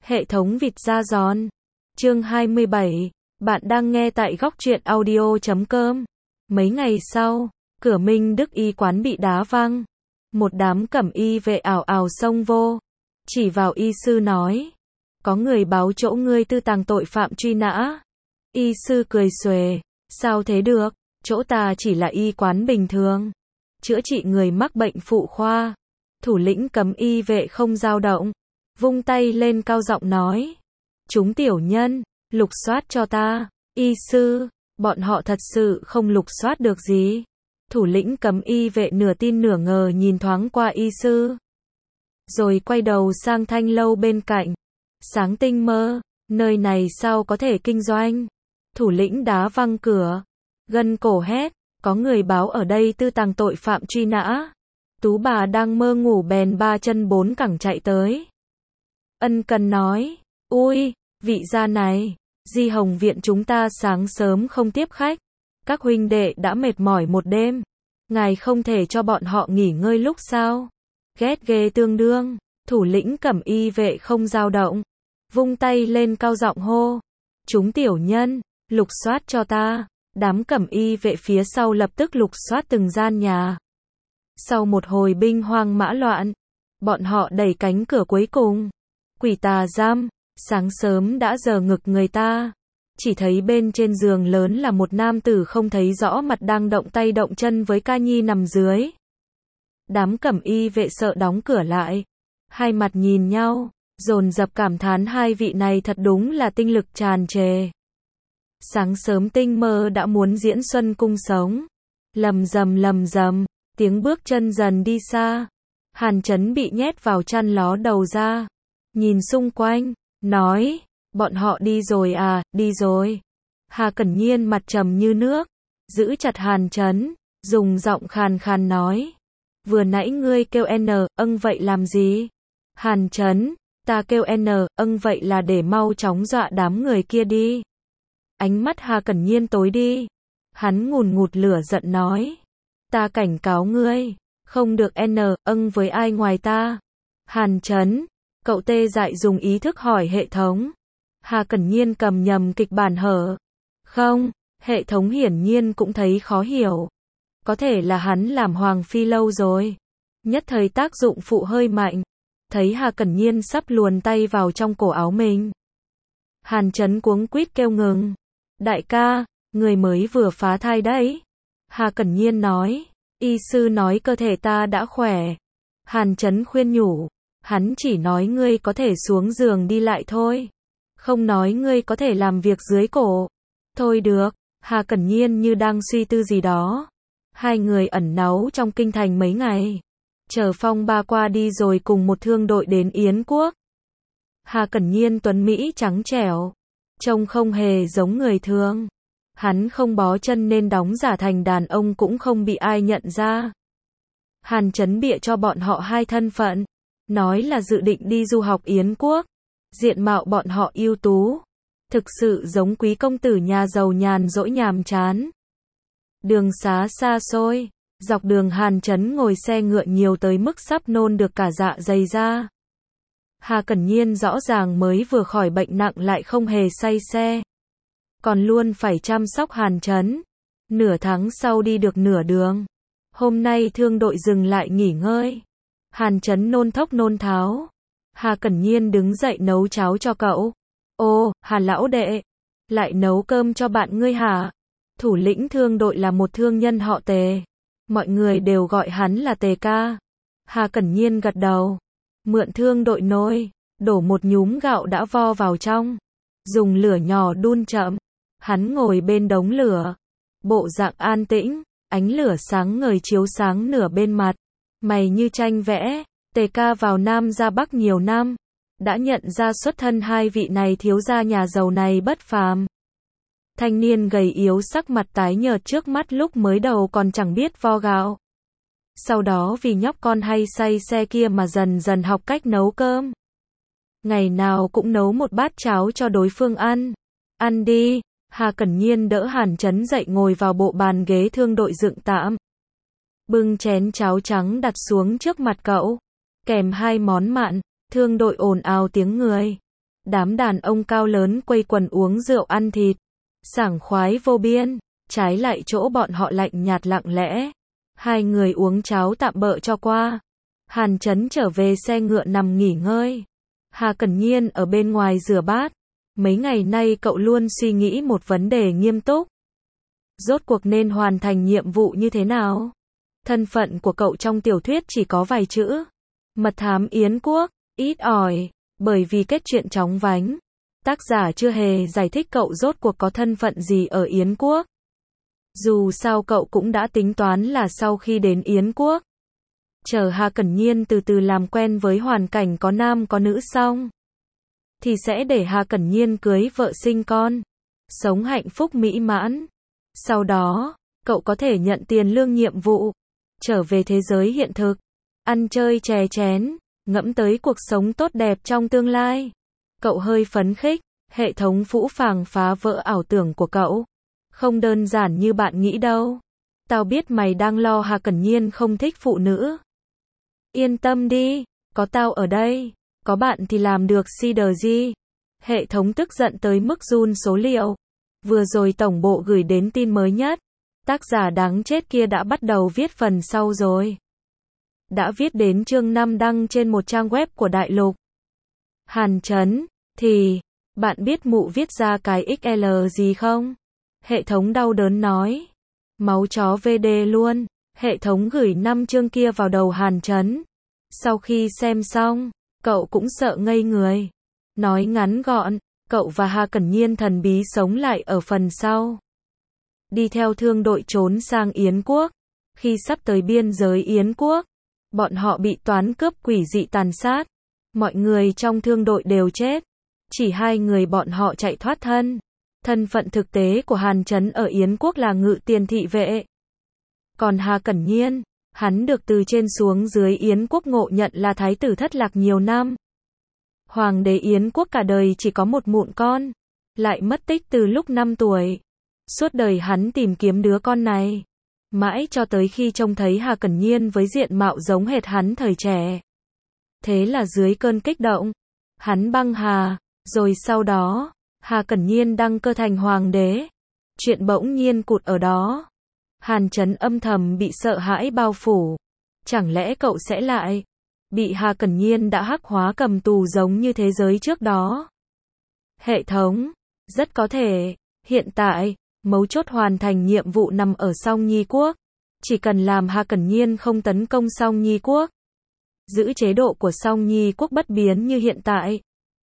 Hệ thống vịt da giòn. Chương 27. Bạn đang nghe tại góc truyện audio.com. Mấy ngày sau, cửa Minh Đức y quán bị đá văng. Một đám cẩm y vệ ảo ảo xông vô. Chỉ vào y sư nói. Có người báo chỗ ngươi tư tàng tội phạm truy nã. Y sư cười xuề. Sao thế được, chỗ ta chỉ là y quán bình thường. Chữa trị người mắc bệnh phụ khoa. Thủ lĩnh cấm y vệ không dao động. Vung tay lên cao giọng nói. Chúng tiểu nhân, lục soát cho ta. Y sư, bọn họ thật sự không lục soát được gì. Thủ lĩnh cấm y vệ nửa tin nửa ngờ nhìn thoáng qua y sư. Rồi quay đầu sang thanh lâu bên cạnh. Sáng tinh mơ, nơi này sao có thể kinh doanh. Thủ lĩnh đá văng cửa. Gân cổ hét, có người báo ở đây tư tàng tội phạm truy nã. Tú bà đang mơ ngủ bèn ba chân bốn cẳng chạy tới. Ân cần nói, ui, vị gia này, Di Hồng viện chúng ta sáng sớm không tiếp khách. Các huynh đệ đã mệt mỏi một đêm. Ngài không thể cho bọn họ nghỉ ngơi lúc sao? Ghét ghê tương đương, thủ lĩnh cẩm y vệ không dao động. Vung tay lên cao giọng hô. Chúng tiểu nhân, lục soát cho ta. Đám cẩm y vệ phía sau lập tức lục soát từng gian nhà. Sau một hồi binh hoang mã loạn, bọn họ đẩy cánh cửa cuối cùng. Quỷ tà giam, sáng sớm đã giờ ngực người ta. Chỉ thấy bên trên giường lớn là một nam tử không thấy rõ mặt đang động tay động chân với ca nhi nằm dưới. Đám cẩm y vệ sợ đóng cửa lại. Hai mặt nhìn nhau, dồn dập cảm thán hai vị này thật đúng là tinh lực tràn trề. Sáng sớm tinh mơ đã muốn diễn xuân cung sống. Lầm rầm, tiếng bước chân dần đi xa. Hàn Chấn bị nhét vào chăn ló đầu ra. Nhìn xung quanh, nói, bọn họ đi rồi à, đi rồi. Hà Cẩn Nhiên mặt trầm như nước, giữ chặt Hàn Chấn, dùng giọng khàn khàn nói. Vừa nãy ngươi kêu âng vậy làm gì? Hàn Chấn, ta kêu âng vậy là để mau chóng dọa đám người kia đi. Ánh mắt Hà Cẩn Nhiên tối đi. Hắn ngùn ngụt lửa giận nói. Ta cảnh cáo ngươi, không được âng với ai ngoài ta. Hàn Chấn, cậu tê dại dùng ý thức hỏi hệ thống. Hà Cẩn Nhiên cầm nhầm kịch bản hở. Không, hệ thống hiển nhiên cũng thấy khó hiểu. Có thể là hắn làm Hoàng Phi lâu rồi. Nhất thời tác dụng phụ hơi mạnh. Thấy Hà Cẩn Nhiên sắp luồn tay vào trong cổ áo mình. Hàn Chấn cuống quýt kêu ngừng. Đại ca, người mới vừa phá thai đấy. Hà Cẩn Nhiên nói. Y sư nói cơ thể ta đã khỏe. Hàn Chấn khuyên nhủ. Hắn chỉ nói ngươi có thể xuống giường đi lại thôi. Không nói ngươi có thể làm việc dưới cổ. Thôi được, Hà Cẩn Nhiên như đang suy tư gì đó. Hai người ẩn náu trong kinh thành mấy ngày. Chờ phong ba qua đi rồi cùng một thương đội đến Yến Quốc. Hà Cẩn Nhiên tuấn Mỹ trắng trẻo. Trông không hề giống người thường. Hắn không bó chân nên đóng giả thành đàn ông cũng không bị ai nhận ra. Hàn Chấn bịa cho bọn họ hai thân phận. Nói là dự định đi du học Yến Quốc. Diện mạo bọn họ ưu tú. Thực sự giống quý công tử nhà giàu nhàn rỗi nhàm chán. Đường xá xa xôi. Dọc đường Hàn Chấn ngồi xe ngựa nhiều tới mức sắp nôn được cả dạ dày ra. Hà Cẩn Nhiên rõ ràng mới vừa khỏi bệnh nặng lại không hề say xe. Còn luôn phải chăm sóc Hàn Chấn. Nửa tháng sau đi được nửa đường. Hôm nay thương đội dừng lại nghỉ ngơi. Hàn Chấn nôn thốc nôn tháo. Hà Cẩn Nhiên đứng dậy nấu cháo cho cậu. Ô, Hà lão đệ. Lại nấu cơm cho bạn ngươi hả? Thủ lĩnh thương đội là một thương nhân họ Tề. Mọi người đều gọi hắn là Tề ca. Hà Cẩn Nhiên gật đầu. Mượn thương đội nồi. Đổ một nhúm gạo đã vo vào trong. Dùng lửa nhỏ đun chậm. Hắn ngồi bên đống lửa. Bộ dạng an tĩnh. Ánh lửa sáng ngời chiếu sáng nửa bên mặt. Mày như tranh vẽ. Tề ca vào Nam ra Bắc nhiều năm. Đã nhận ra xuất thân hai vị này thiếu gia nhà giàu này bất phàm. Thanh niên gầy yếu sắc mặt tái nhợt trước mắt lúc mới đầu còn chẳng biết vo gạo. Sau đó vì nhóc con hay say xe kia mà dần dần học cách nấu cơm. Ngày nào cũng nấu một bát cháo cho đối phương ăn. Ăn đi. Hà Cẩn Nhiên đỡ Hàn Chấn dậy ngồi vào bộ bàn ghế thương đội dựng tạm. Bưng chén cháo trắng đặt xuống trước mặt cậu. Kèm hai món mặn. Thương đội ồn ào tiếng người. Đám đàn ông cao lớn quây quần uống rượu ăn thịt, sảng khoái vô biên, trái lại chỗ bọn họ lạnh nhạt lặng lẽ. Hai người uống cháo tạm bợ cho qua. Hàn Chấn trở về xe ngựa nằm nghỉ ngơi. Hà Cẩn Nhiên ở bên ngoài rửa bát. Mấy ngày nay cậu luôn suy nghĩ một vấn đề nghiêm túc. Rốt cuộc nên hoàn thành nhiệm vụ như thế nào? Thân phận của cậu trong tiểu thuyết chỉ có vài chữ. Mật thám Yến quốc, ít ỏi, bởi vì kết truyện chóng vánh. Tác giả chưa hề giải thích cậu rốt cuộc có thân phận gì ở Yến quốc. Dù sao cậu cũng đã tính toán là sau khi đến Yến quốc, chờ Hà Cẩn Nhiên từ từ làm quen với hoàn cảnh có nam có nữ xong, thì sẽ để Hà Cẩn Nhiên cưới vợ sinh con, sống hạnh phúc mỹ mãn. Sau đó, cậu có thể nhận tiền lương nhiệm vụ, trở về thế giới hiện thực, ăn chơi chè chén, ngẫm tới cuộc sống tốt đẹp trong tương lai. Cậu hơi phấn khích, hệ thống phũ phàng phá vỡ ảo tưởng của cậu. Không đơn giản như bạn nghĩ đâu. Tao biết mày đang lo Hà Cẩn Nhiên không thích phụ nữ. Yên tâm đi, có tao ở đây, có bạn thì làm được gì. Hệ thống tức giận tới mức run số liệu. Vừa rồi tổng bộ gửi đến tin mới nhất. Tác giả đáng chết kia đã bắt đầu viết phần sau rồi. Đã viết đến chương 5 đăng trên một trang web của đại lục. Hàn Chấn, thì, bạn biết mụ viết ra cái XL gì không? Hệ thống đau đớn nói. Máu chó VD luôn. Hệ thống gửi 5 chương kia vào đầu Hàn Chấn. Sau khi xem xong, cậu cũng sợ ngây người. Nói ngắn gọn, cậu và Hà Cẩn Nhiên thần bí sống lại ở phần sau. Đi theo thương đội trốn sang Yến quốc. Khi sắp tới biên giới Yến quốc, bọn họ bị toán cướp quỷ dị tàn sát. Mọi người trong thương đội đều chết. Chỉ hai người bọn họ chạy thoát thân. Thân phận thực tế của Hàn Chấn ở Yến quốc là ngự tiền thị vệ. Còn Hà Cẩn Nhiên, hắn được từ trên xuống dưới Yến quốc ngộ nhận là thái tử thất lạc nhiều năm. Hoàng đế Yến quốc cả đời chỉ có một mụn con, lại mất tích từ lúc 5 tuổi. Suốt đời hắn tìm kiếm đứa con này, mãi cho tới khi trông thấy Hà Cẩn Nhiên với diện mạo giống hệt hắn thời trẻ. Thế là dưới cơn kích động, hắn băng hà, rồi sau đó, Hà Cẩn Nhiên đăng cơ thành hoàng đế. Chuyện bỗng nhiên cụt ở đó. Hàn Chấn âm thầm bị sợ hãi bao phủ. Chẳng lẽ cậu sẽ lại bị Hà Cẩn Nhiên đã hắc hóa cầm tù giống như thế giới trước đó? Hệ thống, rất có thể. Hiện tại, mấu chốt hoàn thành nhiệm vụ nằm ở Song Nhi quốc. Chỉ cần làm Hà Cẩn Nhiên không tấn công Song Nhi quốc, giữ chế độ của Song Nhi quốc bất biến như hiện tại,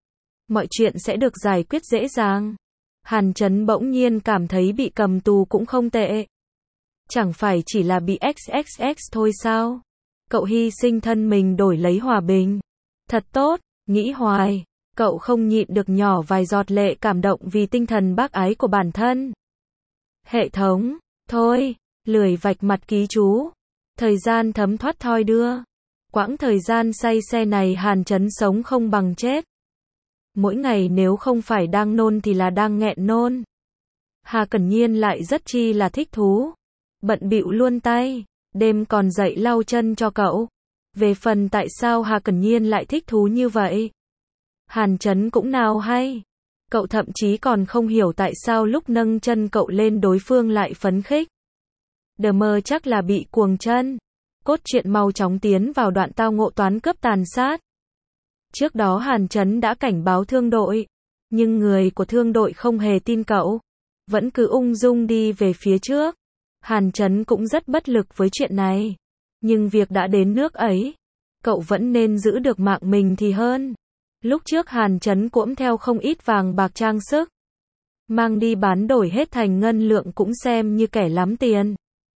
mọi chuyện sẽ được giải quyết dễ dàng. Hàn Chấn bỗng nhiên cảm thấy bị cầm tù cũng không tệ. Chẳng phải chỉ là bị XXX thôi sao? Cậu hy sinh thân mình đổi lấy hòa bình. Thật tốt, nghĩ hoài. Cậu không nhịn được nhỏ vài giọt lệ cảm động vì tinh thần bác ái của bản thân. Hệ thống, thôi, lười vạch mặt ký chú. Thời gian thấm thoát thoi đưa. Quãng thời gian say xe này Hàn Chấn sống không bằng chết. Mỗi ngày nếu không phải đang nôn thì là đang nghẹn nôn. Hà Cẩn Nhiên lại rất chi là thích thú. Bận bịu luôn tay, đêm còn dậy lau chân cho cậu. Về phần tại sao Hà Cẩn Nhiên lại thích thú như vậy, Hàn Chấn cũng nào hay. Cậu thậm chí còn không hiểu tại sao lúc nâng chân cậu lên đối phương lại phấn khích. Đờ mơ chắc là bị cuồng chân. Cốt truyện mau chóng tiến vào đoạn tao ngộ toán cướp tàn sát. Trước đó Hàn Chấn đã cảnh báo thương đội, nhưng người của thương đội không hề tin cậu, vẫn cứ ung dung đi về phía trước. Hàn Chấn cũng rất bất lực với chuyện này, nhưng việc đã đến nước ấy, cậu vẫn nên giữ được mạng mình thì hơn. Lúc trước Hàn Chấn cũng theo không ít vàng bạc trang sức, mang đi bán đổi hết thành ngân lượng cũng xem như kẻ lắm tiền.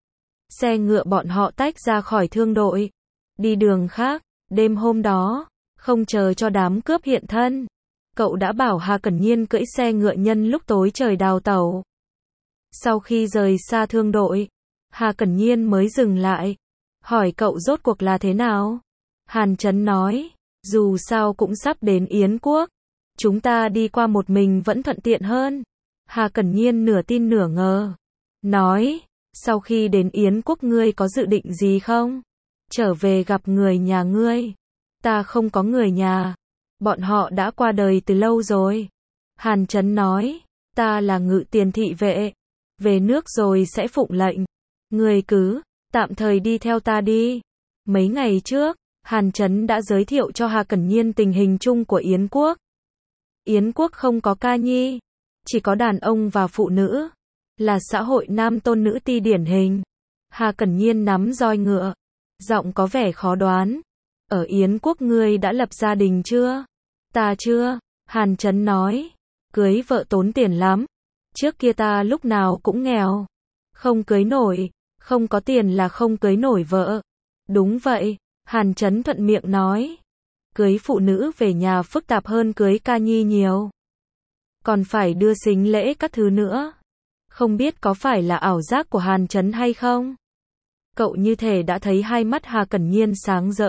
Xe ngựa bọn họ tách ra khỏi thương đội, đi đường khác. Đêm hôm đó, không chờ cho đám cướp hiện thân, cậu đã bảo Hà Cẩn Nhiên cưỡi xe ngựa nhân lúc tối trời đào tẩu. Sau khi rời xa thương đội, Hà Cẩn Nhiên mới dừng lại, hỏi cậu rốt cuộc là thế nào. Hàn Chấn nói, dù sao cũng sắp đến Yến quốc, chúng ta đi qua một mình vẫn thuận tiện hơn. Hà Cẩn Nhiên nửa tin nửa ngờ, nói, sau khi đến Yến quốc ngươi có dự định gì không? Trở về gặp người nhà ngươi. Ta không có người nhà. Bọn họ đã qua đời từ lâu rồi. Hàn Chấn nói, ta là Ngự Tiền thị vệ, về nước rồi sẽ phụng lệnh. Ngươi cứ, tạm thời đi theo ta đi. Mấy ngày trước, Hàn Chấn đã giới thiệu cho Hà Cẩn Nhiên tình hình chung của Yến quốc. Yến quốc không có ca nhi, chỉ có đàn ông và phụ nữ, là xã hội nam tôn nữ ti điển hình. Hà Cẩn Nhiên nắm roi ngựa, giọng có vẻ khó đoán. Ở Yến quốc ngươi đã lập gia đình chưa? Ta chưa, Hàn Chấn nói. Cưới vợ tốn tiền lắm. Trước kia ta lúc nào cũng nghèo. Không cưới nổi, không có tiền là không cưới nổi vợ. Đúng vậy, Hàn Chấn thuận miệng nói. Cưới phụ nữ về nhà phức tạp hơn cưới ca nhi nhiều. Còn phải đưa sính lễ các thứ nữa. Không biết có phải là ảo giác của Hàn Chấn hay không? Cậu như thể đã thấy hai mắt Hà Cẩn Nhiên sáng rỡ.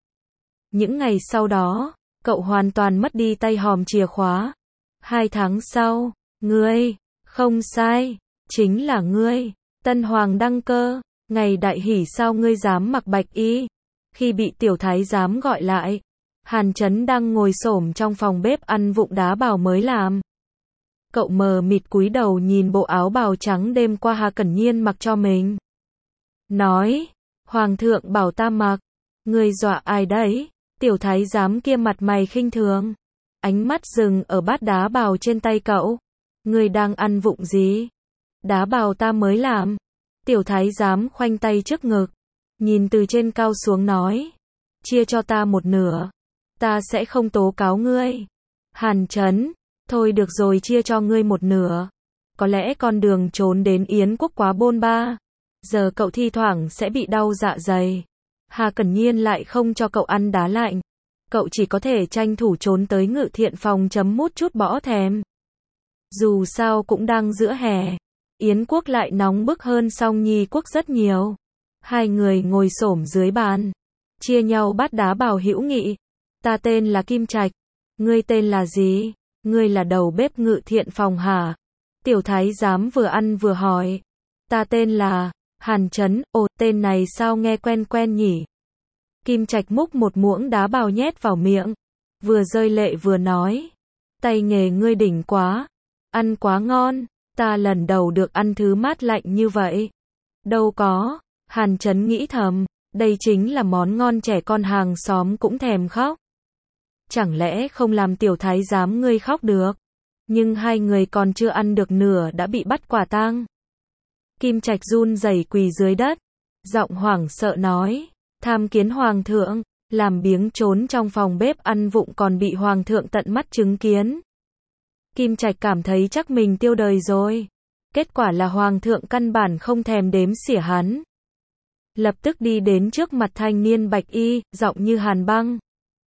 Những ngày sau đó, cậu hoàn toàn mất đi tay hòm chìa khóa. 2 tháng sau, ngươi, không sai, chính là ngươi, tân hoàng đăng cơ, ngày đại hỷ sao ngươi dám mặc bạch y? Khi bị tiểu thái giám gọi lại, Hàn Chấn đang ngồi xổm trong phòng bếp ăn vụng đá bào mới làm. Cậu mờ mịt cúi đầu nhìn bộ áo bào trắng đêm qua Hà Cẩn Nhiên mặc cho mình. Nói, Hoàng thượng bảo ta mặc, ngươi dọa ai đấy? Tiểu thái giám kia mặt mày khinh thường. Ánh mắt dừng ở bát đá bào trên tay cậu. Ngươi đang ăn vụng gì? Đá bào ta mới làm. Tiểu thái giám khoanh tay trước ngực, nhìn từ trên cao xuống nói. Chia cho ta một nửa. Ta sẽ không tố cáo ngươi. Hàn Chấn, thôi được rồi, chia cho ngươi một nửa. Có lẽ con đường trốn đến Yến quốc quá bôn ba. Giờ cậu thi thoảng sẽ bị đau dạ dày. Hà Cẩn Nhiên lại không cho cậu ăn đá lạnh. Cậu chỉ có thể tranh thủ trốn tới Ngự Thiện phòng chấm mút chút bỏ thèm. Dù sao cũng đang giữa hè. Yến quốc lại nóng bức hơn Song Nhi quốc rất nhiều. Hai người ngồi xổm dưới bàn, chia nhau bát đá bào hữu nghị. Ta tên là Kim Trạch. Ngươi tên là gì? Ngươi là đầu bếp Ngự Thiện phòng hả? Tiểu thái giám vừa ăn vừa hỏi. Ta tên là Hàn Chấn. Ồ, tên này sao nghe quen quen nhỉ? Kim Trạch múc một muỗng đá bào nhét vào miệng, vừa rơi lệ vừa nói. Tay nghề ngươi đỉnh quá, ăn quá ngon, ta lần đầu được ăn thứ mát lạnh như vậy. Đâu có, Hàn Chấn nghĩ thầm, đây chính là món ngon trẻ con hàng xóm cũng thèm khóc. Chẳng lẽ không làm tiểu thái giám ngươi khóc được? Nhưng hai người còn chưa ăn được nửa đã bị bắt quả tang. Kim Trạch run rẩy quỳ dưới đất, giọng hoảng sợ nói. Tham kiến hoàng thượng, làm biếng trốn trong phòng bếp ăn vụng còn bị hoàng thượng tận mắt chứng kiến. Kim Trạch cảm thấy chắc mình tiêu đời rồi. Kết quả là hoàng thượng căn bản không thèm đếm xỉa hắn. Lập tức đi đến trước mặt thanh niên bạch y, giọng như hàn băng.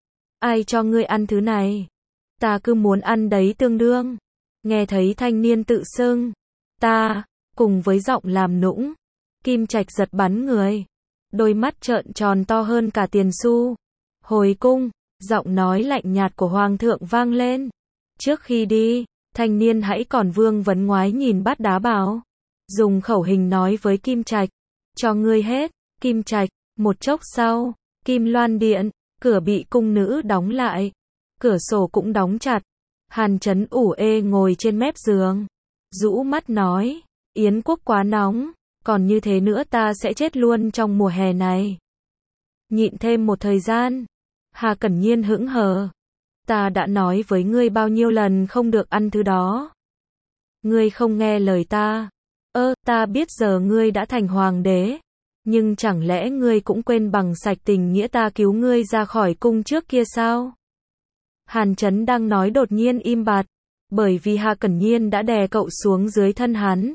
Ai cho ngươi ăn thứ này? Ta cứ muốn ăn đấy tương đương. Nghe thấy thanh niên tự xưng. Ta, cùng với giọng làm nũng. Kim Trạch giật bắn người. Đôi mắt trợn tròn to hơn cả tiền xu. Hồi cung, giọng nói lạnh nhạt của hoàng thượng vang lên. Trước khi đi, thanh niên hãy còn vương vấn ngoái nhìn bát đá bào. Dùng khẩu hình nói với Kim Trạch. Cho ngươi hết, Kim Trạch. Một chốc sau, Kim Loan điện, cửa bị cung nữ đóng lại. Cửa sổ cũng đóng chặt. Hàn Chấn ủ ê ngồi trên mép giường. Rũ mắt nói, Yến quốc quá nóng. Còn như thế nữa ta sẽ chết luôn trong mùa hè này. Nhịn thêm một thời gian. Hà Cẩn Nhiên hững hờ. Ta đã nói với ngươi bao nhiêu lần không được ăn thứ đó. Ngươi không nghe lời ta. Ta biết giờ ngươi đã thành hoàng đế. Nhưng chẳng lẽ ngươi cũng quên bằng sạch tình nghĩa ta cứu ngươi ra khỏi cung trước kia sao? Hàn Chấn đang nói đột nhiên im bặt. Bởi vì Hà Cẩn Nhiên đã đè cậu xuống dưới thân hắn.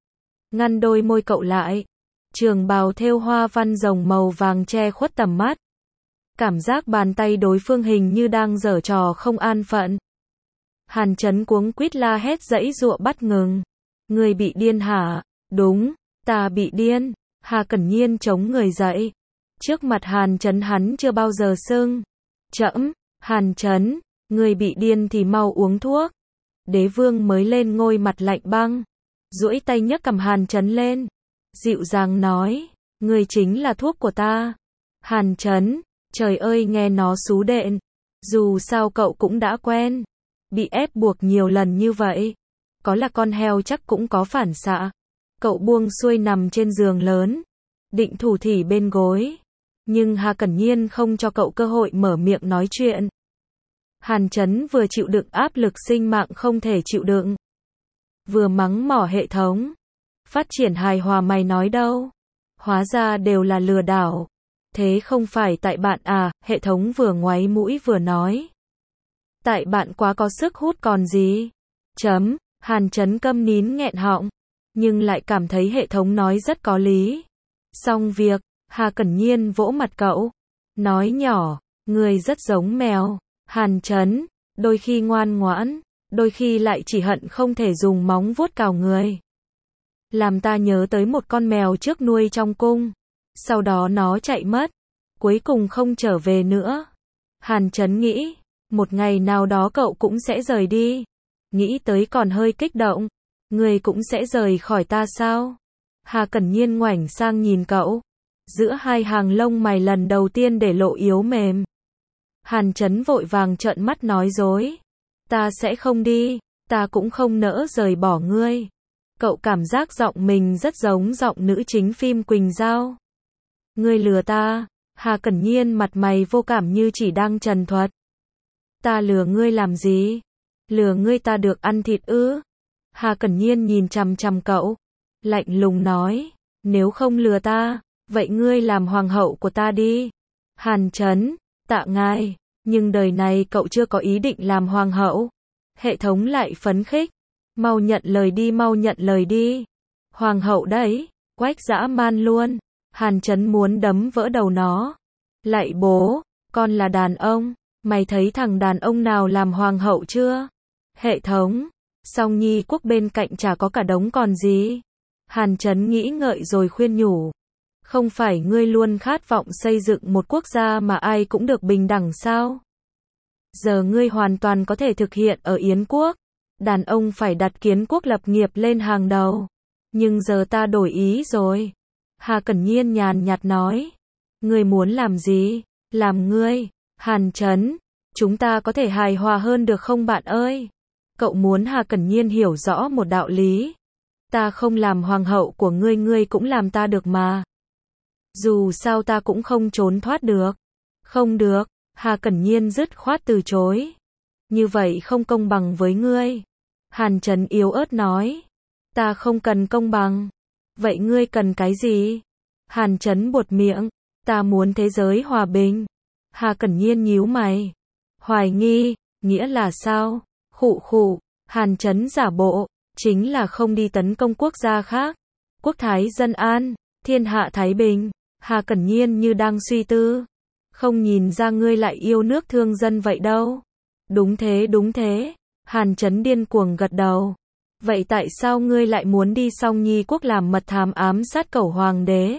Ngăn đôi môi cậu lại. Trường bào thêu hoa văn rồng màu vàng che khuất tầm mắt. Cảm giác bàn tay đối phương hình như đang giở trò không an phận. Hàn Chấn cuống quýt la hét giãy giụa bắt ngừng. Người bị điên hả? Đúng, ta bị điên. Hà Cẩn Nhiên chống người dậy. Trước mặt Hàn Chấn hắn chưa bao giờ sưng. Trẫm, Hàn Chấn, người bị điên thì mau uống thuốc. Đế vương mới lên ngôi mặt lạnh băng. Duỗi tay nhấc cầm Hàn Chấn lên. Dịu dàng nói, người chính là thuốc của ta. Hàn Chấn, trời ơi nghe nó xú đện. Dù sao cậu cũng đã quen. Bị ép buộc nhiều lần như vậy. Có là con heo chắc cũng có phản xạ. Cậu buông xuôi nằm trên giường lớn. Định thủ thỉ bên gối. Nhưng Hà Cẩn Nhiên không cho cậu cơ hội mở miệng nói chuyện. Hàn Chấn vừa chịu đựng áp lực sinh mạng không thể chịu đựng. Vừa mắng mỏ hệ thống. Phát triển hài hòa mày nói đâu. Hóa ra đều là lừa đảo. Thế không phải tại bạn à, hệ thống vừa ngoáy mũi vừa nói. Tại bạn quá có sức hút còn gì. Hàn Chấn câm nín nghẹn họng. Nhưng lại cảm thấy hệ thống nói rất có lý. Xong việc, Hà Cẩn Nhiên vỗ mặt cậu. Nói nhỏ, người rất giống mèo. Hàn Chấn, đôi khi ngoan ngoãn, đôi khi lại chỉ hận không thể dùng móng vuốt cào người. Làm ta nhớ tới một con mèo trước nuôi trong cung. Sau đó nó chạy mất. Cuối cùng không trở về nữa. Hàn Chấn nghĩ, một ngày nào đó cậu cũng sẽ rời đi. Nghĩ tới còn hơi kích động. Người cũng sẽ rời khỏi ta sao? Hà Cẩn Nhiên ngoảnh sang nhìn cậu. Giữa hai hàng lông mày lần đầu tiên để lộ yếu mềm. Hàn Chấn vội vàng trợn mắt nói dối. Ta sẽ không đi, ta cũng không nỡ rời bỏ ngươi. Cậu cảm giác giọng mình rất giống giọng nữ chính phim Quỳnh Giao. Ngươi lừa ta. Hà Cẩn Nhiên mặt mày vô cảm như chỉ đang trần thuật. Ta lừa ngươi làm gì? Lừa ngươi ta được ăn thịt ư? Hà Cẩn Nhiên nhìn chằm chằm cậu. Lạnh lùng nói. Nếu không lừa ta, vậy ngươi làm hoàng hậu của ta đi. Hàn Chấn, tạ ngài. Nhưng đời này cậu chưa có ý định làm hoàng hậu. Hệ thống lại phấn khích. Mau nhận lời đi, mau nhận lời đi. Hoàng hậu đấy, quách dã man luôn. Hàn Chấn muốn đấm vỡ đầu nó. Lạy bố, con là đàn ông. Mày thấy thằng đàn ông nào làm hoàng hậu chưa? Hệ thống, Song Nhi quốc bên cạnh chả có cả đống còn gì. Hàn Chấn nghĩ ngợi rồi khuyên nhủ. Không phải ngươi luôn khát vọng xây dựng một quốc gia mà ai cũng được bình đẳng sao? Giờ ngươi hoàn toàn có thể thực hiện ở Yến quốc. Đàn ông phải đặt kiến quốc lập nghiệp lên hàng đầu. Nhưng giờ ta đổi ý rồi. Hà Cẩn Nhiên nhàn nhạt nói. Ngươi muốn làm gì? Làm ngươi. Hàn Chấn, chúng ta có thể hài hòa hơn được không bạn ơi? Cậu muốn Hà Cẩn Nhiên hiểu rõ một đạo lý. Ta không làm hoàng hậu của ngươi, ngươi cũng làm ta được mà. Dù sao ta cũng không trốn thoát được. Không được, Hà Cẩn Nhiên dứt khoát từ chối. Như vậy không công bằng với ngươi. Hàn Chấn yếu ớt nói. Ta không cần công bằng. Vậy ngươi cần cái gì? Hàn Chấn buột miệng. Ta muốn thế giới hòa bình. Hà Cẩn Nhiên nhíu mày. Hoài nghi, nghĩa là sao? Khụ khụ, Hàn Chấn giả bộ, chính là không đi tấn công quốc gia khác. Quốc thái dân an, thiên hạ thái bình. Hà Cẩn Nhiên như đang suy tư. Không nhìn ra ngươi lại yêu nước thương dân vậy đâu. Đúng thế, đúng thế. Hàn Chấn điên cuồng gật đầu. Vậy tại sao ngươi lại muốn đi Song Nhi quốc làm mật thám ám sát cẩu hoàng đế?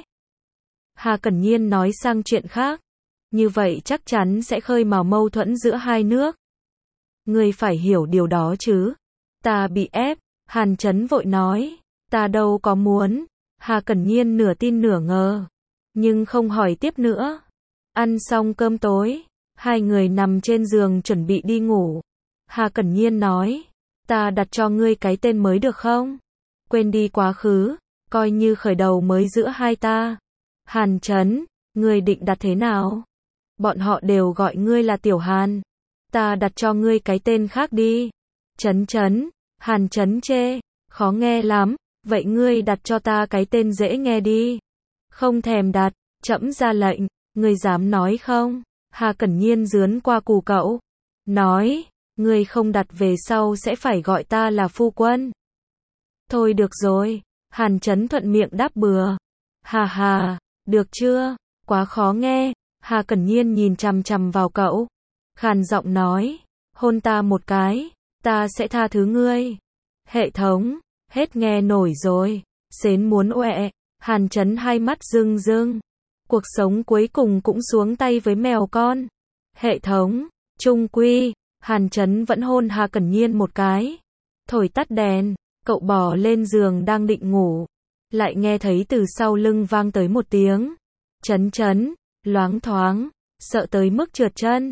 Hà Cẩn Nhiên nói sang chuyện khác. Như vậy chắc chắn sẽ khơi mào mâu thuẫn giữa hai nước. Ngươi phải hiểu điều đó chứ. Ta bị ép. Hàn Chấn vội nói. Ta đâu có muốn. Hà Cẩn Nhiên nửa tin nửa ngờ. Nhưng không hỏi tiếp nữa. Ăn xong cơm tối. Hai người nằm trên giường chuẩn bị đi ngủ. Hà Cẩn Nhiên nói. Ta đặt cho ngươi cái tên mới được không? Quên đi quá khứ. Coi như khởi đầu mới giữa hai ta. Hàn Chấn, ngươi định đặt thế nào? Bọn họ đều gọi ngươi là Tiểu Hàn. Ta đặt cho ngươi cái tên khác đi. Chấn Chấn. Hàn Chấn chê. Khó nghe lắm. Vậy ngươi đặt cho ta cái tên dễ nghe đi. Không thèm đặt. Trẫm ra lệnh. Ngươi dám nói không? Hà Cẩn Nhiên dướn qua cù cậu. Nói. Ngươi không đặt về sau sẽ phải gọi ta là phu quân. Thôi được rồi. Hàn Chấn thuận miệng đáp bừa. Hà hà. Được chưa? Quá khó nghe. Hà Cẩn Nhiên nhìn chằm chằm vào cậu. Khàn giọng nói. Hôn ta một cái. Ta sẽ tha thứ ngươi. Hệ thống. Hết nghe nổi rồi. Xến muốn oẹ. Hàn Chấn hai mắt rưng rưng. Cuộc sống cuối cùng cũng xuống tay với mèo con. Hệ thống. Trung quy. Hàn Chấn vẫn hôn Hà Cẩn Nhiên một cái. Thổi tắt đèn. Cậu bò lên giường đang định ngủ. Lại nghe thấy từ sau lưng vang tới một tiếng. Chấn chấn. Loáng thoáng. Sợ tới mức trượt chân.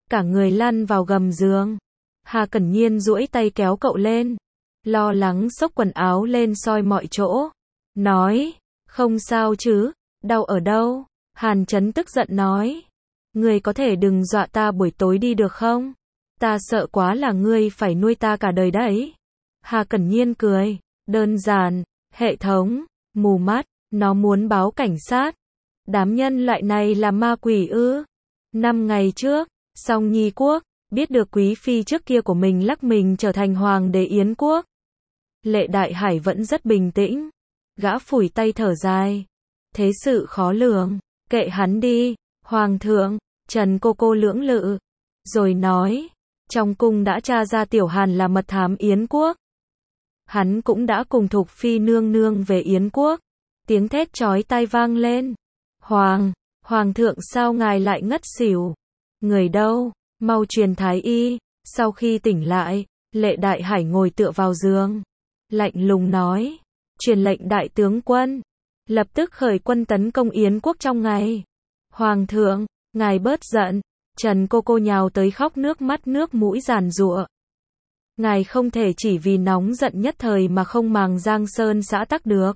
cả người lăn vào gầm giường. Hà Cẩn Nhiên duỗi tay kéo cậu lên, lo lắng xốc quần áo lên soi mọi chỗ, nói, không sao chứ, đau ở đâu? Hàn Chấn tức giận nói, ngươi có thể đừng dọa ta buổi tối đi được không? Ta sợ quá là ngươi phải nuôi ta cả đời đấy. Hà Cẩn Nhiên cười, đơn giản, hệ thống, mù mắt, nó muốn báo cảnh sát. Đám nhân loại này là ma quỷ ư? 5 ngày trước, Song Nhi Quốc, biết được quý phi trước kia của mình lắc mình trở thành hoàng đế Yến Quốc. Lệ Đại Hải vẫn rất bình tĩnh. Gã phủi tay thở dài. Thế sự khó lường, kệ hắn đi, hoàng thượng. Trần Cô lưỡng lự, rồi nói, trong cung đã tra ra Tiểu Hàn là mật thám Yến Quốc. Hắn cũng đã cùng Thục Phi nương nương về Yến Quốc. Tiếng thét chói tai vang lên. Hoàng thượng sao ngài lại ngất xỉu? Người đâu? Mau truyền thái y. Sau khi tỉnh lại, Lệ Đại Hải ngồi tựa vào giường, lạnh lùng nói, truyền lệnh đại tướng quân, lập tức khởi quân tấn công Yến Quốc trong ngày. Hoàng thượng, ngài bớt giận. Trần Cô nhào tới khóc nước mắt nước mũi giàn giụa. Ngài không thể chỉ vì nóng giận nhất thời mà không màng Giang Sơn xã tắc được.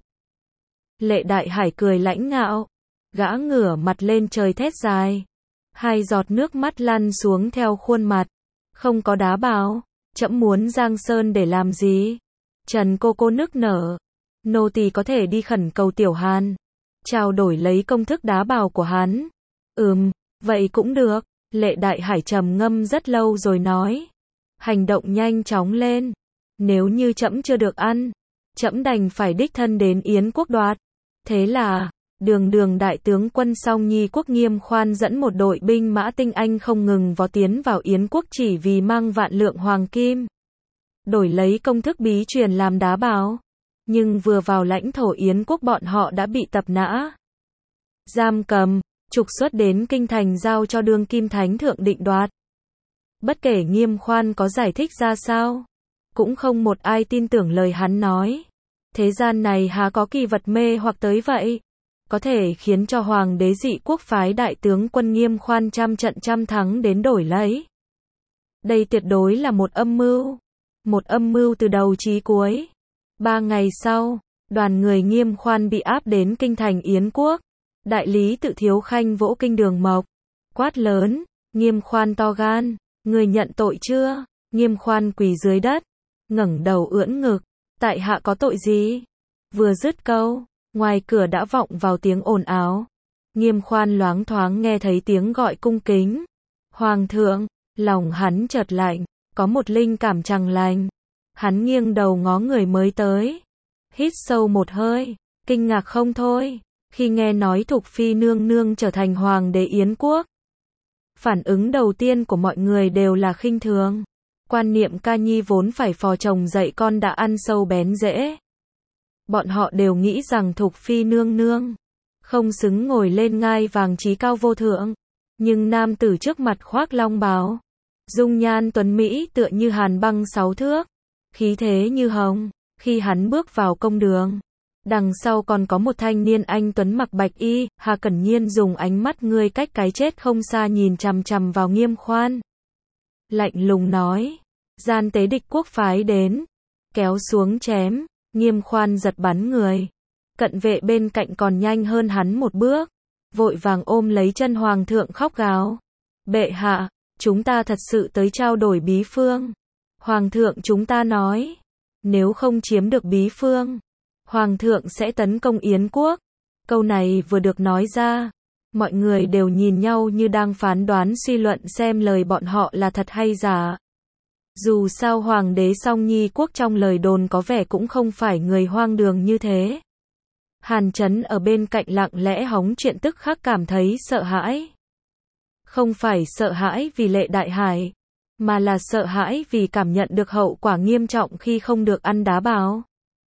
Lệ Đại Hải cười lãnh ngạo, gã ngửa mặt lên trời thét dài. 2 giọt nước mắt lăn xuống theo khuôn mặt. Không có đá bào, trẫm muốn Giang Sơn để làm gì? Trần Cô nức nở. Nô tỳ có thể đi khẩn cầu Tiểu Hàn, trao đổi lấy công thức đá bào của hắn. Vậy cũng được. Lệ Đại Hải trầm ngâm rất lâu rồi nói, hành động nhanh chóng lên. Nếu như trẫm chưa được ăn, trẫm đành phải đích thân đến Yến Quốc đoạt. Thế là, đường đại tướng quân Song Nhi Quốc Nghiêm Khoan dẫn một đội binh mã tinh anh không ngừng vó tiến vào Yến Quốc chỉ vì mang vạn lượng hoàng kim, đổi lấy công thức bí truyền làm đá bào. Nhưng vừa vào lãnh thổ Yến Quốc bọn họ đã bị tập nã, giam cầm, trục xuất đến kinh thành giao cho đương kim thánh thượng định đoạt. Bất kể Nghiêm Khoan có giải thích ra sao, cũng không một ai tin tưởng lời hắn nói. Thế gian này há có kỳ vật mê hoặc tới vậy, có thể khiến cho hoàng đế Dị Quốc phái đại tướng quân Nghiêm Khoan trăm trận trăm thắng đến đổi lấy. Đây tuyệt đối là một âm mưu từ đầu chí cuối. 3 ngày sau, đoàn người Nghiêm Khoan bị áp đến kinh thành Yến Quốc. Đại lý Tự Thiếu Khanh vỗ kinh Đường Mộc, quát lớn, Nghiêm Khoan to gan, người nhận tội chưa? Nghiêm Khoan quỳ dưới đất, ngẩng đầu ưỡn ngực, tại hạ có tội gì? Vừa dứt câu, ngoài cửa đã vọng vào tiếng ồn ào. Nghiêm Khoan loáng thoáng nghe thấy tiếng gọi cung kính. Hoàng thượng, lòng hắn chợt lạnh, có một linh cảm chẳng lành. Hắn nghiêng đầu ngó người mới tới, hít sâu một hơi, kinh ngạc không thôi. Khi nghe nói Thục Phi nương nương trở thành hoàng đế Yến Quốc, phản ứng đầu tiên của mọi người đều là khinh thường. Quan niệm ca nhi vốn phải phò chồng dạy con đã ăn sâu bén rễ. Bọn họ đều nghĩ rằng Thục Phi nương nương không xứng ngồi lên ngai vàng trí cao vô thượng. Nhưng nam tử trước mặt khoác long bào, dung nhan tuấn mỹ tựa như hàn băng 6 thước, khí thế như hồng. Khi hắn bước vào công đường, đằng sau còn có một thanh niên anh tuấn mặc bạch y. Hà Cẩn Nhiên dùng ánh mắt ngươi cách cái chết không xa nhìn chằm chằm vào Nghiêm Khoan, lạnh lùng nói, gian tế địch quốc phái đến, kéo xuống chém. Nghiêm Khoan giật bắn người, cận vệ bên cạnh còn nhanh hơn hắn một bước, vội vàng ôm lấy chân hoàng thượng khóc gào, bệ hạ, chúng ta thật sự tới trao đổi bí phương. Hoàng thượng chúng ta nói, nếu không chiếm được bí phương, hoàng thượng sẽ tấn công Yến Quốc. Câu này vừa được nói ra, mọi người đều nhìn nhau như đang phán đoán suy luận xem lời bọn họ là thật hay giả. Dù sao hoàng đế Song Nhi Quốc trong lời đồn có vẻ cũng không phải người hoang đường như thế. Hàn Chấn ở bên cạnh lặng lẽ hóng chuyện tức khắc cảm thấy sợ hãi. Không phải sợ hãi vì Lệ Đại Hải, mà là sợ hãi vì cảm nhận được hậu quả nghiêm trọng khi không được ăn đá bào.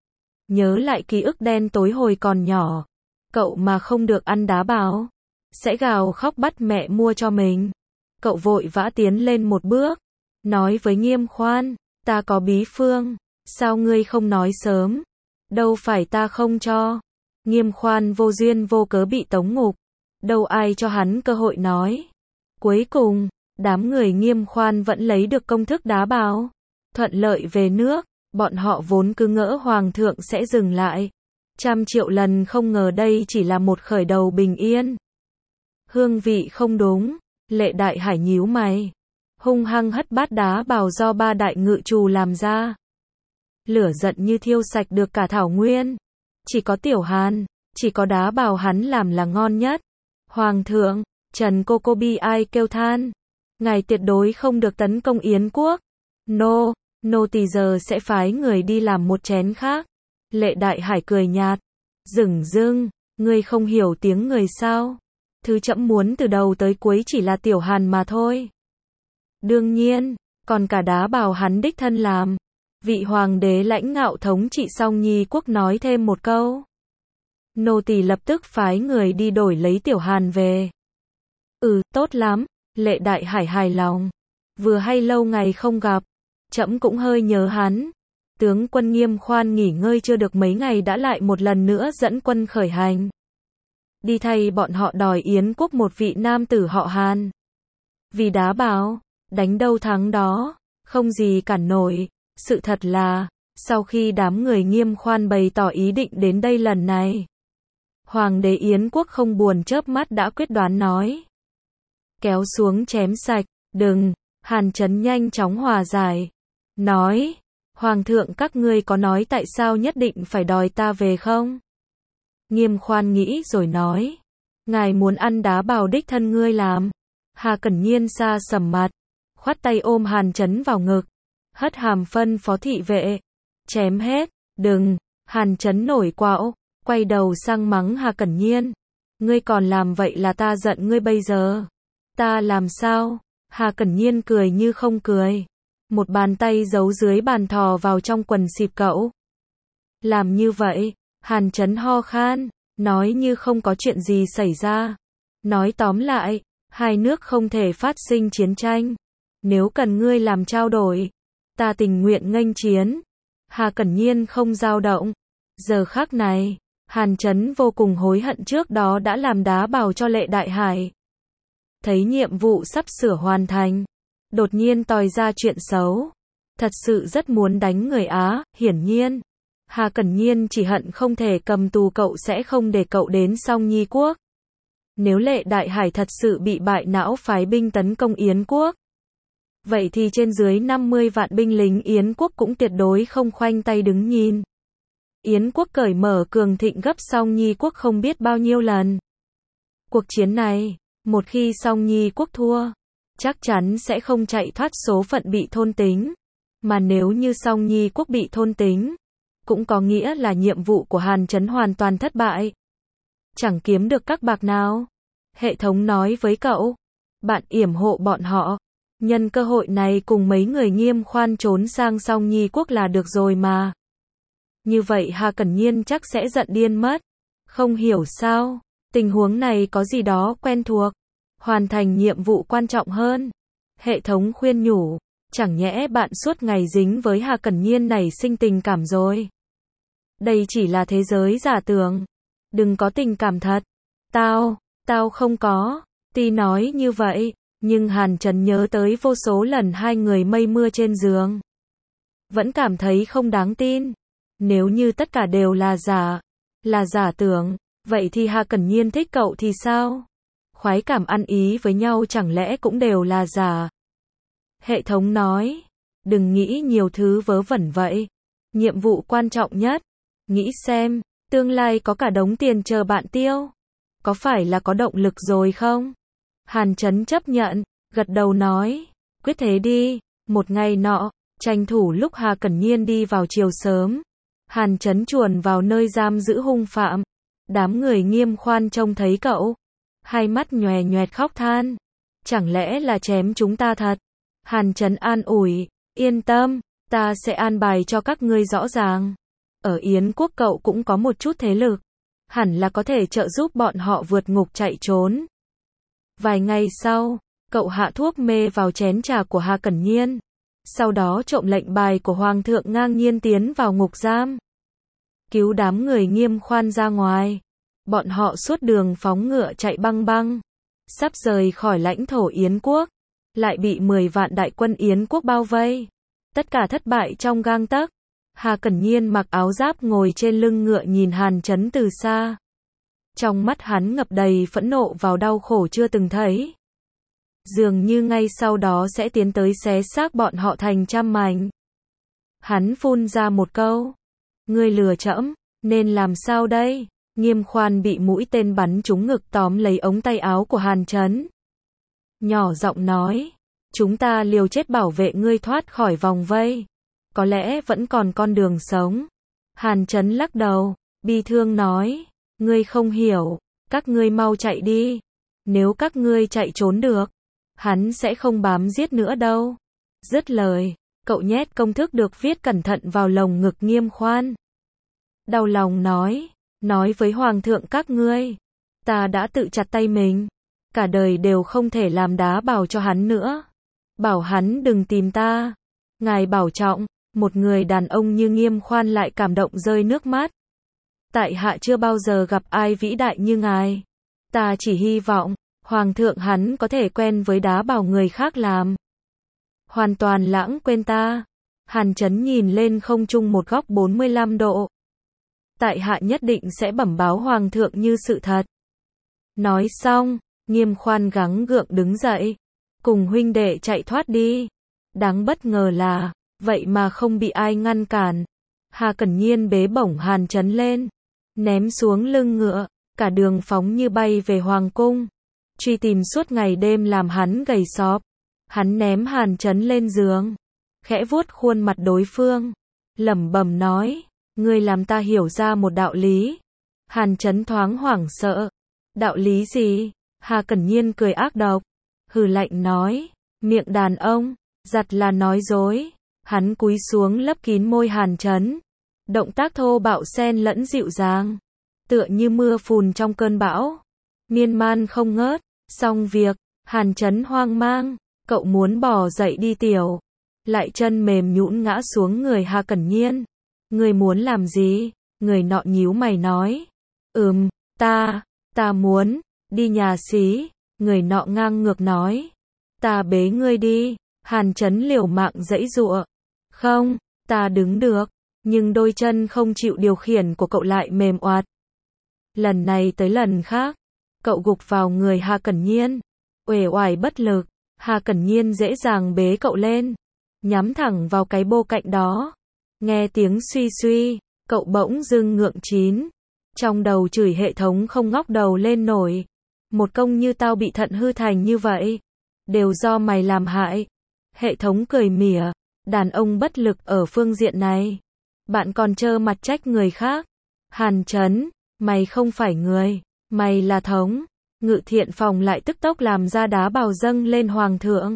Nhớ lại ký ức đen tối hồi còn nhỏ, cậu mà không được ăn đá bào, sẽ gào khóc bắt mẹ mua cho mình. Cậu vội vã tiến lên một bước, nói với Nghiêm Khoan, ta có bí phương, sao ngươi không nói sớm? Đâu phải ta không cho. Nghiêm Khoan vô duyên vô cớ bị tống ngục, đâu ai cho hắn cơ hội nói. Cuối cùng, Đám người Nghiêm Khoan vẫn lấy được công thức đá bào, thuận lợi về nước, bọn họ vốn cứ ngỡ Hoàng thượng sẽ dừng lại. Trăm triệu lần không ngờ đây chỉ là một khởi đầu bình yên. Hương vị không đúng, Lệ Đại Hải nhíu mày, hung hăng hất bát đá bào do ba đại ngự trù làm ra. Lửa giận như thiêu sạch được cả thảo nguyên. Chỉ có Tiểu Hàn, chỉ có đá bào hắn làm là ngon nhất. Hoàng thượng, Trần Cô bi ai kêu than. Ngài tuyệt đối không được tấn công Yến quốc. Nô tỳ giờ sẽ phái người đi làm một chén khác. Lệ Đại Hải cười nhạt. Dửng dưng, ngươi không hiểu tiếng người sao? Thứ trẫm muốn từ đầu tới cuối chỉ là Tiểu Hàn mà thôi. Đương nhiên, còn cả đá bào hắn đích thân làm. Vị hoàng đế lãnh ngạo thống trị Song Nhi quốc nói thêm một câu. Nô tỳ lập tức phái người đi đổi lấy Tiểu Hàn về. Tốt lắm, Lệ Đại Hải hài lòng. Vừa hay lâu ngày không gặp, trẫm cũng hơi nhớ hắn. Tướng quân Nghiêm Khoan nghỉ ngơi chưa được mấy ngày đã lại một lần nữa dẫn quân khởi hành. Đi thay bọn họ đòi Yến quốc một vị nam tử họ Hàn. Vì đá bào, đánh đâu thắng đó, không gì cản nổi. Sự thật là, sau khi đám người Nghiêm Khoan bày tỏ ý định đến đây lần này, Hoàng đế Yến quốc không buồn chớp mắt đã quyết đoán nói. Kéo xuống chém sạch, đừng, Hàn Chấn nhanh chóng hòa giải. Nói, Hoàng thượng các ngươi có nói tại sao nhất định phải đòi ta về không? Nghiêm Khoan nghĩ rồi nói. Ngài muốn ăn đá bào đích thân ngươi làm. Hà Cẩn Nhiên xa sầm mặt, khoát tay ôm Hàn Chấn vào ngực. Hất hàm phân phó thị vệ. Chém hết, đừng, Hàn Chấn nổi quạo, quay đầu sang mắng Hà Cẩn Nhiên. Ngươi còn làm vậy là ta giận ngươi bây giờ. Ta làm sao? Hà Cẩn Nhiên cười như không cười. Một bàn tay giấu dưới bàn thò vào trong quần xịp cậu. Làm như vậy, Hàn Chấn ho khan, nói như không có chuyện gì xảy ra. Nói tóm lại, hai nước không thể phát sinh chiến tranh. Nếu cần ngươi làm trao đổi, ta tình nguyện nghênh chiến. Hà Cẩn Nhiên không dao động. Giờ khắc này, Hàn Chấn vô cùng hối hận trước đó đã làm đá bào cho Lệ Đại Hải. Thấy nhiệm vụ sắp sửa hoàn thành, đột nhiên tòi ra chuyện xấu. Thật sự rất muốn đánh người Á, hiển nhiên. Hà Cẩn Nhiên chỉ hận không thể cầm tù cậu sẽ không để cậu đến Song Nhi quốc. Nếu Lệ Đại Hải thật sự bị bại não phái binh tấn công Yến quốc, vậy thì trên dưới 50 vạn binh lính Yến quốc cũng tuyệt đối không khoanh tay đứng nhìn. Yến quốc cởi mở cường thịnh gấp Song Nhi quốc không biết bao nhiêu lần. Cuộc chiến này, một khi Song Nhi quốc thua, chắc chắn sẽ không chạy thoát số phận bị thôn tính. Mà nếu như Song Nhi quốc bị thôn tính, cũng có nghĩa là nhiệm vụ của Hàn Chấn hoàn toàn thất bại. Chẳng kiếm được các bạc nào. Hệ thống nói với cậu, bạn yểm hộ bọn họ. Nhân cơ hội này cùng mấy người Nghiêm Khoan trốn sang Song Nhi quốc là được rồi mà. Như vậy Hà Cẩn Nhiên chắc sẽ giận điên mất. Không hiểu sao, tình huống này có gì đó quen thuộc. Hoàn thành nhiệm vụ quan trọng hơn. Hệ thống khuyên nhủ, chẳng nhẽ bạn suốt ngày dính với Hà Cẩn Nhiên nảy sinh tình cảm rồi. Đây chỉ là thế giới giả tưởng. Đừng có tình cảm thật. Tao không có. Ti nói như vậy, nhưng Hàn Chấn nhớ tới vô số lần hai người mây mưa trên giường. Vẫn cảm thấy không đáng tin. Nếu như tất cả đều là giả tưởng, vậy thì Hà Cẩn Nhiên thích cậu thì sao? Khoái cảm ăn ý với nhau chẳng lẽ cũng đều là giả? Hệ thống nói, đừng nghĩ nhiều thứ vớ vẩn vậy. Nhiệm vụ quan trọng nhất, nghĩ xem, tương lai có cả đống tiền chờ bạn tiêu. Có phải là có động lực rồi không? Hàn Chấn chấp nhận, gật đầu nói, quyết thế đi. Một ngày nọ, tranh thủ lúc Hà Cẩn Nhiên đi vào chiều sớm, Hàn Chấn chuồn vào nơi giam giữ hung phạm. Đám người Nghiêm Khoan trông thấy cậu, hai mắt nhòe nhoẹt khóc than. Chẳng lẽ là chém chúng ta thật? Hàn Chấn an ủi, yên tâm, ta sẽ an bài cho các ngươi rõ ràng. Ở Yến quốc cậu cũng có một chút thế lực, hẳn là có thể trợ giúp bọn họ vượt ngục chạy trốn. Vài ngày sau, cậu hạ thuốc mê vào chén trà của Hà Cẩn Nhiên. Sau đó trộm lệnh bài của Hoàng thượng ngang nhiên tiến vào ngục giam. Cứu đám người Nghiêm Khoan ra ngoài. Bọn họ suốt đường phóng ngựa chạy băng băng. Sắp rời khỏi lãnh thổ Yến quốc. lại bị 10 vạn đại quân Yến quốc bao vây. Tất cả thất bại trong gang tấc. Hà Cẩn Nhiên mặc áo giáp ngồi trên lưng ngựa nhìn Hàn Chấn từ xa. Trong mắt hắn ngập đầy phẫn nộ vào đau khổ chưa từng thấy. Dường như ngay sau đó sẽ tiến tới xé xác bọn họ thành trăm mảnh. Hắn phun ra một câu. Ngươi lừa trẫm, nên làm sao đây? Nghiêm Khoan bị mũi tên bắn trúng ngực tóm lấy ống tay áo của Hàn Chấn. Nhỏ giọng nói. Chúng ta liều chết bảo vệ ngươi thoát khỏi vòng vây. Có lẽ vẫn còn con đường sống. Hàn Chấn lắc đầu, bi thương nói. Ngươi không hiểu, các ngươi mau chạy đi. Nếu các ngươi chạy trốn được, hắn sẽ không bám giết nữa đâu. Dứt lời, cậu nhét công thức được viết cẩn thận vào lồng ngực Nghiêm Khoan. Đau lòng nói với hoàng thượng các ngươi, ta đã tự chặt tay mình, cả đời đều không thể làm đá bào cho hắn nữa. Bảo hắn đừng tìm ta. Ngài bảo trọng. Một người đàn ông như Nghiêm Khoan lại cảm động rơi nước mắt. Tại hạ chưa bao giờ gặp ai vĩ đại như ngài. Ta chỉ hy vọng, hoàng thượng hắn có thể quen với đá bào người khác làm. Hoàn toàn lãng quên ta. Hàn Chấn nhìn lên không trung một góc 45 độ. Tại hạ nhất định sẽ bẩm báo hoàng thượng như sự thật. Nói xong, Nghiêm Khoan gắng gượng đứng dậy. Cùng huynh đệ chạy thoát đi. Đáng bất ngờ là, vậy mà không bị ai ngăn cản. Hà Cẩn Nhiên bế bổng Hàn Chấn lên, ném xuống lưng ngựa, cả đường phóng như bay về hoàng cung. Truy tìm suốt ngày đêm làm hắn gầy xóp. Hắn ném Hàn Chấn lên giường, khẽ vuốt khuôn mặt đối phương, lẩm bẩm nói, ngươi làm ta hiểu ra một đạo lý. Hàn Chấn thoáng hoảng sợ. Đạo lý gì? Hà Cẩn Nhiên cười ác độc, hừ lạnh nói, miệng đàn ông, giặt là nói dối. Hắn cúi xuống lấp kín môi Hàn Chấn. Động tác thô bạo xen lẫn dịu dàng, tựa như mưa phùn trong cơn bão, miên man không ngớt. Xong việc, Hàn Chấn hoang mang, cậu muốn bò dậy đi tiểu, lại chân mềm nhũn ngã xuống người Hà Cẩn Nhiên. Người muốn làm gì? Người nọ nhíu mày nói. Ta muốn đi nhà xí. Người nọ ngang ngược nói. Ta bế ngươi đi. Hàn Chấn liều mạng giãy giụa. Không, ta đứng được, nhưng đôi chân không chịu điều khiển của cậu lại mềm oạt. Lần này tới lần khác, cậu gục vào người Hà Cẩn Nhiên, uể oải bất lực. Hà Cẩn Nhiên dễ dàng bế cậu lên, nhắm thẳng vào cái bô cạnh đó. Nghe tiếng suy suy, cậu bỗng dưng ngượng chín. Trong đầu chửi hệ thống không ngóc đầu lên nổi. Một công như tao bị thận hư thành như vậy, đều do mày làm hại. Hệ thống cười mỉa, đàn ông bất lực ở phương diện này. Bạn còn trơ mặt trách người khác. Hàn Chấn, mày không phải người, mày là thống. Ngự Thiện Phòng lại tức tốc làm ra đá bào dâng lên hoàng thượng.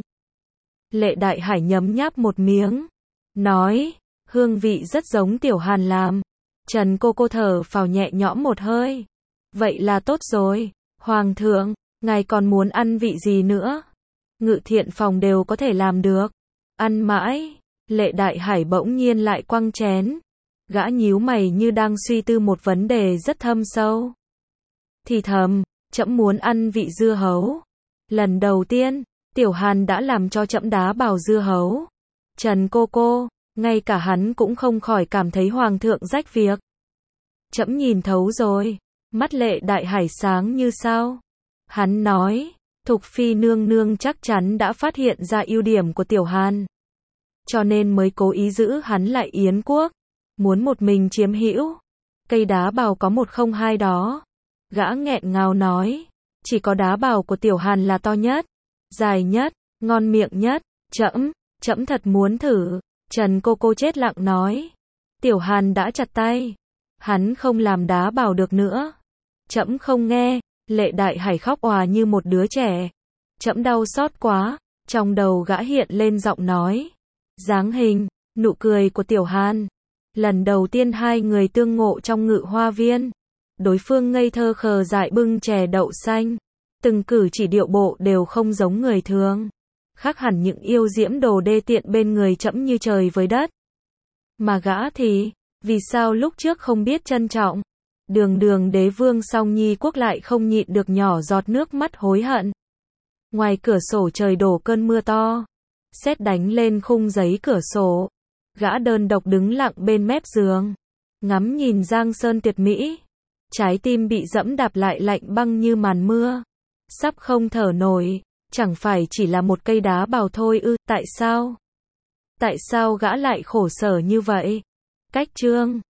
Lệ Đại Hải nhấm nháp một miếng, nói, hương vị rất giống Tiểu Hàn làm. Trần cô thở phào nhẹ nhõm một hơi. Vậy là tốt rồi, hoàng thượng, ngài còn muốn ăn vị gì nữa? Ngự Thiện Phòng đều có thể làm được. Ăn mãi. Lệ Đại Hải bỗng nhiên lại quăng chén. Gã nhíu mày như đang suy tư một vấn đề rất thâm sâu. Thì thầm, trẫm muốn ăn vị dưa hấu. Lần đầu tiên, Tiểu Hàn đã làm cho trẫm đá bào dưa hấu. Trần cô, ngay cả hắn cũng không khỏi cảm thấy hoàng thượng rách việc. Trẫm nhìn thấu rồi. Mắt Lệ Đại Hải sáng như sao. Hắn nói, Thục Phi nương nương chắc chắn đã phát hiện ra ưu điểm của Tiểu Hàn, cho nên mới cố ý giữ hắn lại Yến quốc, muốn một mình chiếm hữu. Cây đá bào có 102 đó. Gã nghẹn ngào nói, chỉ có đá bào của Tiểu Hàn là to nhất, dài nhất, ngon miệng nhất. Trẫm thật muốn thử. Trần cô chết lặng nói, Tiểu Hàn đã chặt tay, hắn không làm đá bào được nữa. Trẫm không nghe. Lệ Đại Hải khóc òa như một đứa trẻ. Trẫm đau xót quá. Trong đầu gã hiện lên giọng nói, dáng hình, nụ cười của Tiểu Hàn. Lần đầu tiên hai người tương ngộ trong Ngự Hoa Viên, đối phương ngây thơ khờ dại bưng chè đậu xanh, từng cử chỉ điệu bộ đều không giống người thường, khác hẳn những yêu diễm đồ đê tiện bên người trẫm như trời với đất. Mà gã thì, vì sao lúc trước không biết trân trọng? Đường đế vương Song Nhi quốc lại không nhịn được nhỏ giọt nước mắt hối hận. Ngoài cửa sổ trời đổ cơn mưa to. Sét đánh lên khung giấy cửa sổ. Gã đơn độc đứng lặng bên mép giường. Ngắm nhìn Giang Sơn tuyệt mỹ. Trái tim bị dẫm đạp lại lạnh băng như màn mưa. Sắp không thở nổi. Chẳng phải chỉ là một cây đá bào thôi ư, tại sao? Tại sao gã lại khổ sở như vậy? Cách chương